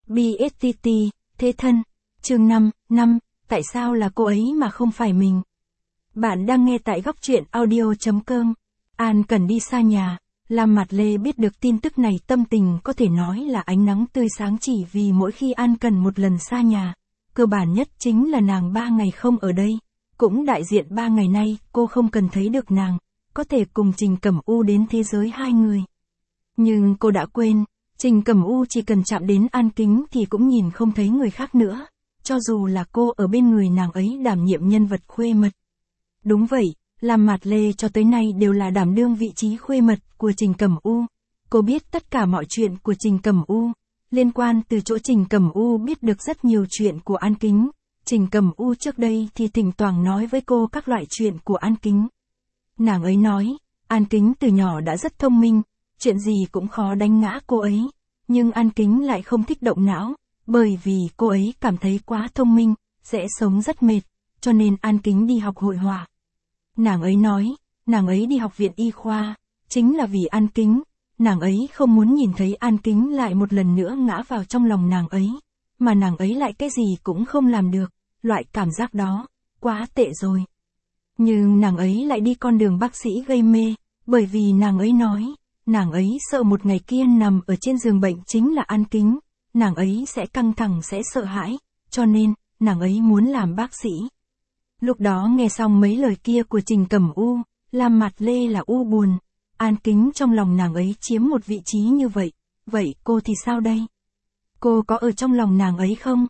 BSTT, thế thân. Chương 5, tại sao là cô ấy mà không phải mình? Bạn đang nghe tại góc truyện audio.com. An Cần đi xa nhà, Lam Mạt Lê biết được tin tức này tâm tình có thể nói là ánh nắng tươi sáng chỉ vì mỗi khi An Cần một lần xa nhà. Cơ bản nhất chính là nàng 3 ngày không ở đây. Cũng đại diện 3 ngày nay cô không cần thấy được nàng, có thể cùng Trình Cẩm U đến thế giới hai người. Nhưng cô đã quên, Trình Cẩm U chỉ cần chạm đến An Kính thì cũng nhìn không thấy người khác nữa, cho dù là cô ở bên người nàng ấy đảm nhiệm nhân vật khuê mật. Đúng vậy, Lam Mạt Lê cho tới nay đều là đảm đương vị trí khuê mật của Trình Cẩm U. Cô biết tất cả mọi chuyện của Trình Cẩm U, liên quan từ chỗ Trình Cẩm U biết được rất nhiều chuyện của An Kính. Trình Cẩm U trước đây thì thỉnh thoảng nói với cô các loại chuyện của An Kính. Nàng ấy nói, An Kính từ nhỏ đã rất thông minh, chuyện gì cũng khó đánh ngã cô ấy, nhưng An Kính lại không thích động não, bởi vì cô ấy cảm thấy quá thông minh, sẽ sống rất mệt, cho nên An Kính đi học hội họa. Nàng ấy nói, nàng ấy đi học viện y khoa, chính là vì An Kính, nàng ấy không muốn nhìn thấy An Kính lại một lần nữa ngã vào trong lòng nàng ấy, mà nàng ấy lại cái gì cũng không làm được, loại cảm giác đó, quá tệ rồi. Nhưng nàng ấy lại đi con đường bác sĩ gây mê, bởi vì nàng ấy nói, nàng ấy sợ một ngày kia nằm ở trên giường bệnh chính là An Kính, nàng ấy sẽ căng thẳng sẽ sợ hãi, cho nên, nàng ấy muốn làm bác sĩ. Lúc đó nghe xong mấy lời kia của Trình Cẩm U, Lam Mạt Lê là u buồn, An Kính trong lòng nàng ấy chiếm một vị trí như vậy, vậy cô thì sao đây? Cô có ở trong lòng nàng ấy không?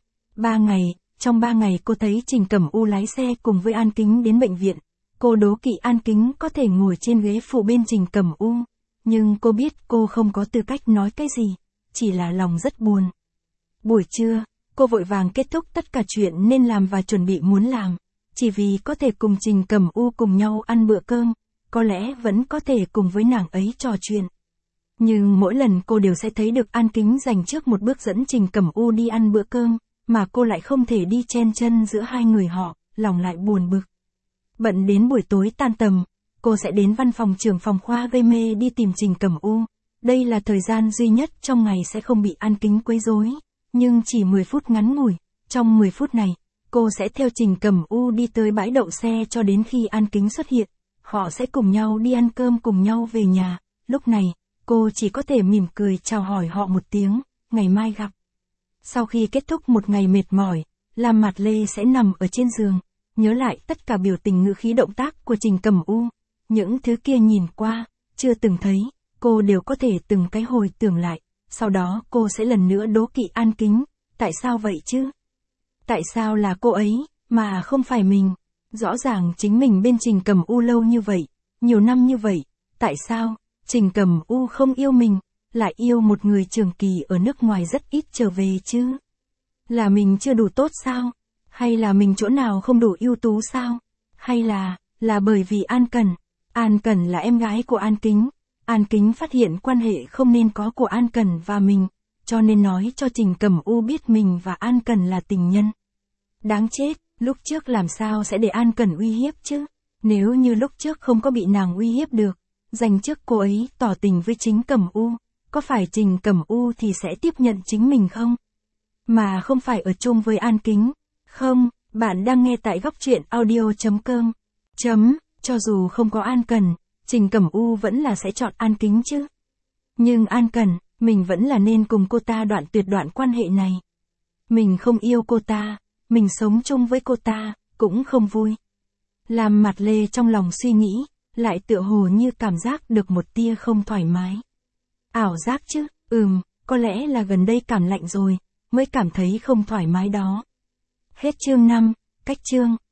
Trong 3 ngày cô thấy Trình Cẩm U lái xe cùng với An Kính đến bệnh viện, cô đố kỵ An Kính có thể ngồi trên ghế phụ bên Trình Cẩm U, nhưng cô biết cô không có tư cách nói cái gì, chỉ là lòng rất buồn. Buổi trưa, cô vội vàng kết thúc tất cả chuyện nên làm và chuẩn bị muốn làm, chỉ vì có thể cùng Trình Cẩm U cùng nhau ăn bữa cơm, có lẽ vẫn có thể cùng với nàng ấy trò chuyện. Nhưng mỗi lần cô đều sẽ thấy được An Kính dành trước một bước dẫn Trình Cẩm U đi ăn bữa cơm, mà cô lại không thể đi chen chân giữa hai người họ, lòng lại buồn bực. Bận đến buổi tối tan tầm, cô sẽ đến văn phòng trưởng phòng khoa gây mê đi tìm Trình Cẩm U. Đây là thời gian duy nhất trong ngày sẽ không bị An Kính quấy rối, nhưng chỉ 10 phút ngắn ngủi, trong 10 phút này, cô sẽ theo Trình Cẩm U đi tới bãi đậu xe cho đến khi An Kính xuất hiện. Họ sẽ cùng nhau đi ăn cơm cùng nhau về nhà, lúc này, cô chỉ có thể mỉm cười chào hỏi họ một tiếng, ngày mai gặp. Sau khi kết thúc một ngày mệt mỏi, Lam Mạt Lê sẽ nằm ở trên giường, nhớ lại tất cả biểu tình ngữ khí động tác của Trình Cẩm U, những thứ kia nhìn qua, chưa từng thấy, cô đều có thể từng cái hồi tưởng lại, sau đó cô sẽ lần nữa đố kỵ An Kính, tại sao vậy chứ? Tại sao là cô ấy, mà không phải mình? Rõ ràng chính mình bên Trình Cẩm U lâu như vậy, nhiều năm như vậy, tại sao, Trình Cẩm U không yêu mình, lại yêu một người trường kỳ ở nước ngoài rất ít trở về chứ? Là mình chưa đủ tốt sao? Hay là mình chỗ nào không đủ ưu tú sao? Hay là bởi vì An Cần là em gái của An Kính, An Kính phát hiện quan hệ không nên có của An Cần và mình, cho nên nói cho Trình Cẩm U biết mình và An Cần là tình nhân. Đáng chết, lúc trước làm sao sẽ để An Cần uy hiếp chứ? Nếu như lúc trước không có bị nàng uy hiếp được, dành trước cô ấy tỏ tình với Trình Cẩm U, có phải Trình Cẩm U thì sẽ tiếp nhận chính mình không? Mà không phải ở chung với An Kính. Không, bạn đang nghe tại góc truyện audio.com. Cho dù không có An Cần, Trình Cẩm U vẫn là sẽ chọn An Kính chứ. Nhưng An Cần, mình vẫn là nên cùng cô ta tuyệt đoạn quan hệ này. Mình không yêu cô ta, mình sống chung với cô ta, cũng không vui. Lam Mạt Lê trong lòng suy nghĩ, lại tựa hồ như cảm giác được một tia không thoải mái. Ảo giác chứ, có lẽ là gần đây cảm lạnh rồi, mới cảm thấy không thoải mái đó. Hết chương 5, cách chương.